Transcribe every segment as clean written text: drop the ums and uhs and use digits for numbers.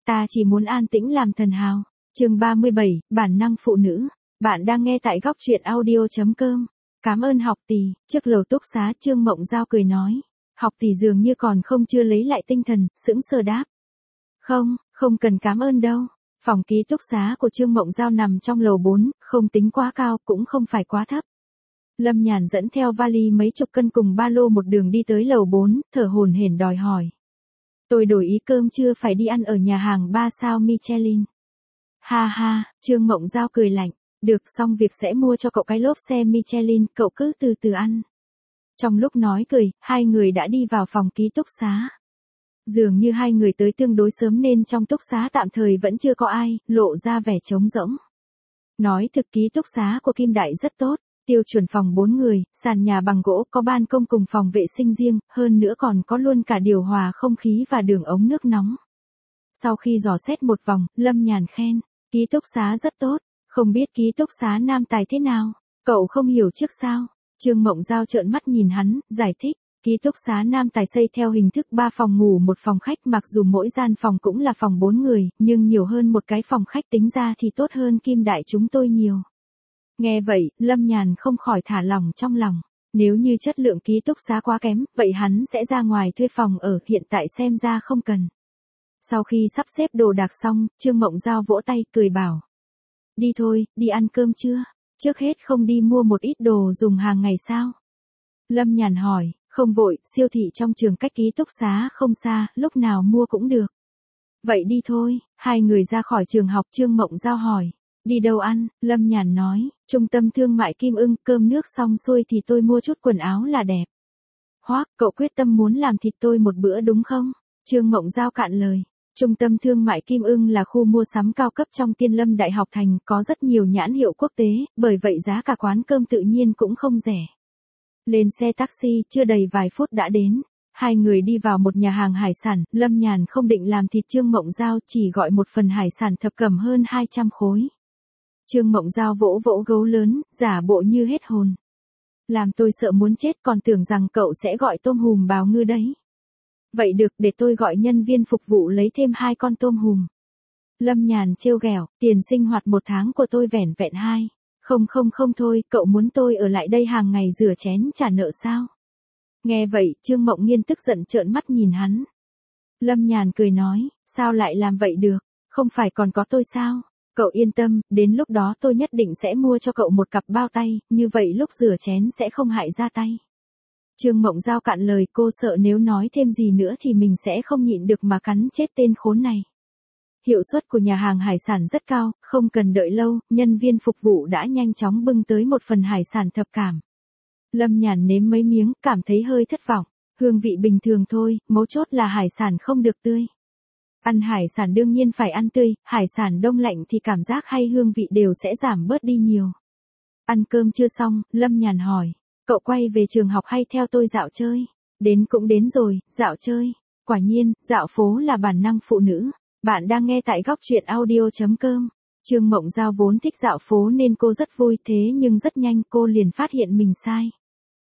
Ta chỉ muốn an tĩnh làm thần hào. Chương 37, bản năng phụ nữ. Bạn đang nghe tại góc truyện audio.com. Cảm ơn học tỷ. Trước lầu túc xá Trương Mộng Giao cười nói. Học tỷ dường như còn chưa lấy lại tinh thần, sững sờ đáp. Không cần cảm ơn đâu. Phòng ký túc xá của Trương Mộng Giao nằm trong lầu 4, không tính quá cao cũng không phải quá thấp. Lâm Nhàn dẫn theo vali mấy chục cân cùng ba lô một đường đi tới lầu 4, thở hổn hển đòi hỏi. Tôi đổi ý cơm trưa phải đi ăn ở nhà hàng 3 sao Michelin. Ha ha, Trương Mộng Giao cười lạnh. Được, xong việc sẽ mua cho cậu cái lốp xe Michelin, cậu cứ từ từ ăn. Trong lúc nói cười, hai người đã đi vào phòng ký túc xá. Dường như hai người tới tương đối sớm nên trong túc xá tạm thời vẫn chưa có ai, lộ ra vẻ trống rỗng. Nói thực ký túc xá của Kim Đại rất tốt, tiêu chuẩn phòng 4 người, sàn nhà bằng gỗ, có ban công cùng phòng vệ sinh riêng, hơn nữa còn có luôn cả điều hòa không khí và đường ống nước nóng. Sau khi dò xét một vòng, Lâm Nhàn khen, ký túc xá rất tốt, không biết ký túc xá Nam Tài thế nào, cậu không hiểu trước sao? Trương Mộng Giao trợn mắt nhìn hắn, giải thích. Ký túc xá Nam Tài xây theo hình thức 3 phòng ngủ một phòng khách, mặc dù mỗi gian phòng cũng là phòng 4 người, nhưng nhiều hơn một cái phòng khách tính ra thì tốt hơn Kim Đại chúng tôi nhiều. Nghe vậy, Lâm Nhàn không khỏi thả lỏng trong lòng. Nếu như chất lượng ký túc xá quá kém, vậy hắn sẽ ra ngoài thuê phòng ở, hiện tại xem ra không cần. Sau khi sắp xếp đồ đạc xong, Trương Mộng Giao vỗ tay cười bảo. Đi thôi, đi ăn cơm trưa. Trước hết không đi mua một ít đồ dùng hàng ngày sao? Lâm Nhàn hỏi. Không vội, siêu thị trong trường cách ký túc xá không xa, lúc nào mua cũng được. Vậy đi thôi, hai người ra khỏi trường học. Trương Mộng Giao hỏi. Đi đâu ăn? Lâm Nhàn nói, trung tâm thương mại Kim Ưng, cơm nước xong xuôi thì tôi mua chút quần áo là đẹp. Hoác, cậu quyết tâm muốn làm thịt tôi một bữa đúng không? Trương Mộng Giao cạn lời. Trung tâm thương mại Kim Ưng là khu mua sắm cao cấp trong Tiên Lâm Đại học Thành, có rất nhiều nhãn hiệu quốc tế, bởi vậy giá cả quán cơm tự nhiên cũng không rẻ. Lên xe taxi, chưa đầy vài phút đã đến. Hai người đi vào một nhà hàng hải sản, Lâm Nhàn không định làm thịt Trương Mộng Giao, chỉ gọi một phần hải sản thập cẩm hơn 200 khối. Trương Mộng Giao vỗ vỗ gấu lớn, giả bộ như hết hồn. Làm tôi sợ muốn chết, còn tưởng rằng cậu sẽ gọi tôm hùm bào ngư đấy. Vậy được, để tôi gọi nhân viên phục vụ lấy thêm 2 con tôm hùm. Lâm Nhàn trêu ghẹo, tiền sinh hoạt 1 tháng của tôi vẻn vẹn 2. Không thôi, cậu muốn tôi ở lại đây hàng ngày rửa chén trả nợ sao? Nghe vậy, Trương Mộng Nhiên tức giận trợn mắt nhìn hắn. Lâm Nhàn cười nói, sao lại làm vậy được, không phải còn có tôi sao? Cậu yên tâm, đến lúc đó tôi nhất định sẽ mua cho cậu một cặp bao tay, như vậy lúc rửa chén sẽ không hại da tay. Trương Mộng Giao cạn lời, cô sợ nếu nói thêm gì nữa thì mình sẽ không nhịn được mà cắn chết tên khốn này. Hiệu suất của nhà hàng hải sản rất cao, không cần đợi lâu, nhân viên phục vụ đã nhanh chóng bưng tới một phần hải sản thập cẩm. Lâm Nhàn nếm mấy miếng, cảm thấy hơi thất vọng. Hương vị bình thường thôi, mấu chốt là hải sản không được tươi. Ăn hải sản đương nhiên phải ăn tươi, hải sản đông lạnh thì cảm giác hay hương vị đều sẽ giảm bớt đi nhiều. Ăn cơm chưa xong, Lâm Nhàn hỏi, cậu quay về trường học hay theo tôi dạo chơi? Đến cũng đến rồi, dạo chơi. Quả nhiên, dạo phố là bản năng phụ nữ. Bạn đang nghe tại góc truyện audio.com. Trương Mộng Giao vốn thích dạo phố nên cô rất vui, thế nhưng rất nhanh cô liền phát hiện mình sai.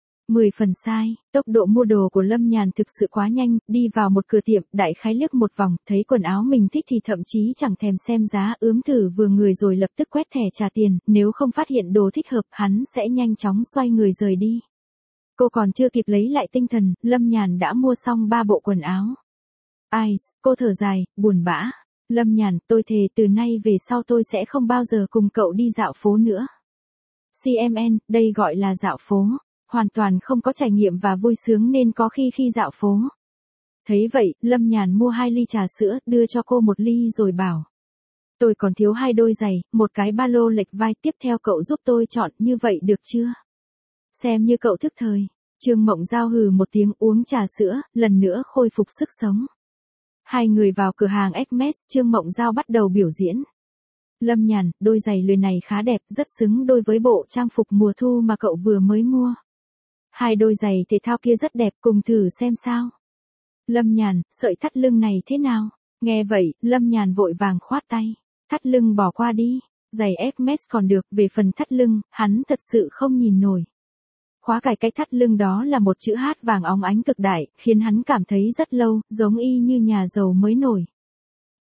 10 phần sai, tốc độ mua đồ của Lâm Nhàn thực sự quá nhanh, đi vào một cửa tiệm, đại khái liếc một vòng, thấy quần áo mình thích thì thậm chí chẳng thèm xem giá, ướm thử vừa người rồi lập tức quét thẻ trả tiền, nếu không phát hiện đồ thích hợp, hắn sẽ nhanh chóng xoay người rời đi. Cô còn chưa kịp lấy lại tinh thần, Lâm Nhàn đã mua xong 3 bộ quần áo. Ai, cô thở dài, buồn bã. Lâm Nhàn, tôi thề từ nay về sau tôi sẽ không bao giờ cùng cậu đi dạo phố nữa. CMN, đây gọi là dạo phố. Hoàn toàn không có trải nghiệm và vui sướng nên có khi dạo phố. Thấy vậy, Lâm Nhàn mua 2 ly trà sữa, đưa cho cô 1 ly rồi bảo. Tôi còn thiếu 2 đôi giày, một cái ba lô lệch vai, tiếp theo cậu giúp tôi chọn, như vậy được chưa? Xem như cậu thức thời. Trương Mộng Giao hừ một tiếng, uống trà sữa, lần nữa khôi phục sức sống. Hai người vào cửa hàng Hermes, Trương Mộng Giao bắt đầu biểu diễn. Lâm Nhàn, đôi giày lười này khá đẹp, rất xứng đôi với bộ trang phục mùa thu mà cậu vừa mới mua. 2 đôi giày thể thao kia rất đẹp, cùng thử xem sao. Lâm Nhàn, sợi thắt lưng này thế nào? Nghe vậy, Lâm Nhàn vội vàng khoát tay. Thắt lưng bỏ qua đi, giày Hermes còn được, về phần thắt lưng, hắn thật sự không nhìn nổi. Khóa cài cái thắt lưng đó là một chữ H vàng óng ánh cực đại, khiến hắn cảm thấy rất lâu, giống y như nhà giàu mới nổi.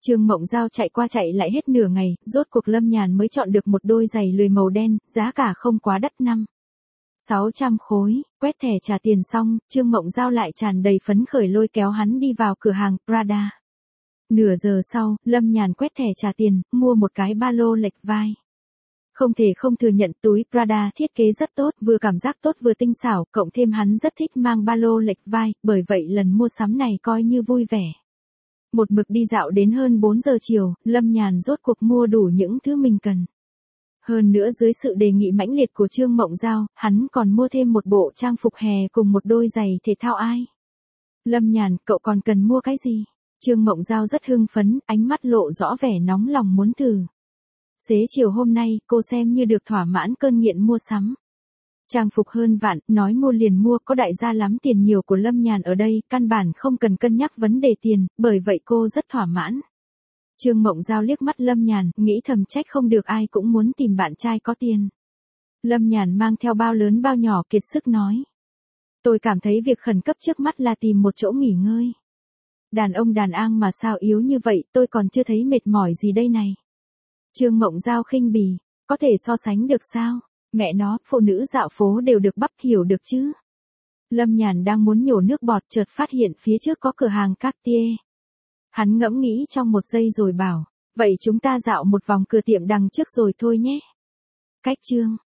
Trương Mộng Giao chạy qua chạy lại hết nửa ngày, rốt cuộc Lâm Nhàn mới chọn được một đôi giày lười màu đen, giá cả không quá đắt 600 khối, quét thẻ trả tiền xong, Trương Mộng Giao lại tràn đầy phấn khởi lôi kéo hắn đi vào cửa hàng Prada. Nửa giờ sau, Lâm Nhàn quét thẻ trả tiền, mua một cái ba lô lệch vai. Không thể không thừa nhận túi Prada thiết kế rất tốt, vừa cảm giác tốt vừa tinh xảo, cộng thêm hắn rất thích mang ba lô lệch vai, bởi vậy lần mua sắm này coi như vui vẻ. Một mực đi dạo đến hơn 4 giờ chiều, Lâm Nhàn rốt cuộc mua đủ những thứ mình cần. Hơn nữa dưới sự đề nghị mãnh liệt của Trương Mộng Giao, hắn còn mua thêm một bộ trang phục hè cùng một đôi giày thể thao ai. Lâm Nhàn, cậu còn cần mua cái gì? Trương Mộng Giao rất hưng phấn, ánh mắt lộ rõ vẻ nóng lòng muốn thử. Xế chiều hôm nay, cô xem như được thỏa mãn cơn nghiện mua sắm. Trang phục hơn vạn, nói mua liền mua, có đại gia lắm tiền nhiều của Lâm Nhàn ở đây, căn bản không cần cân nhắc vấn đề tiền, bởi vậy cô rất thỏa mãn. Trương Mộng Giao liếc mắt Lâm Nhàn, nghĩ thầm trách không được ai cũng muốn tìm bạn trai có tiền. Lâm Nhàn mang theo bao lớn bao nhỏ kiệt sức nói. Tôi cảm thấy việc khẩn cấp trước mắt là tìm một chỗ nghỉ ngơi. Đàn ông đàn an mà sao yếu như vậy, tôi còn chưa thấy mệt mỏi gì đây này. Trương Mộng Giao khinh bỉ, có thể so sánh được sao? Mẹ nó, phụ nữ dạo phố đều được bắp, hiểu được chứ? Lâm Nhàn đang muốn nhổ nước bọt chợt phát hiện phía trước có cửa hàng Cartier. Hắn ngẫm nghĩ trong một giây rồi bảo, vậy chúng ta dạo một vòng cửa tiệm đằng trước rồi thôi nhé. Cách chương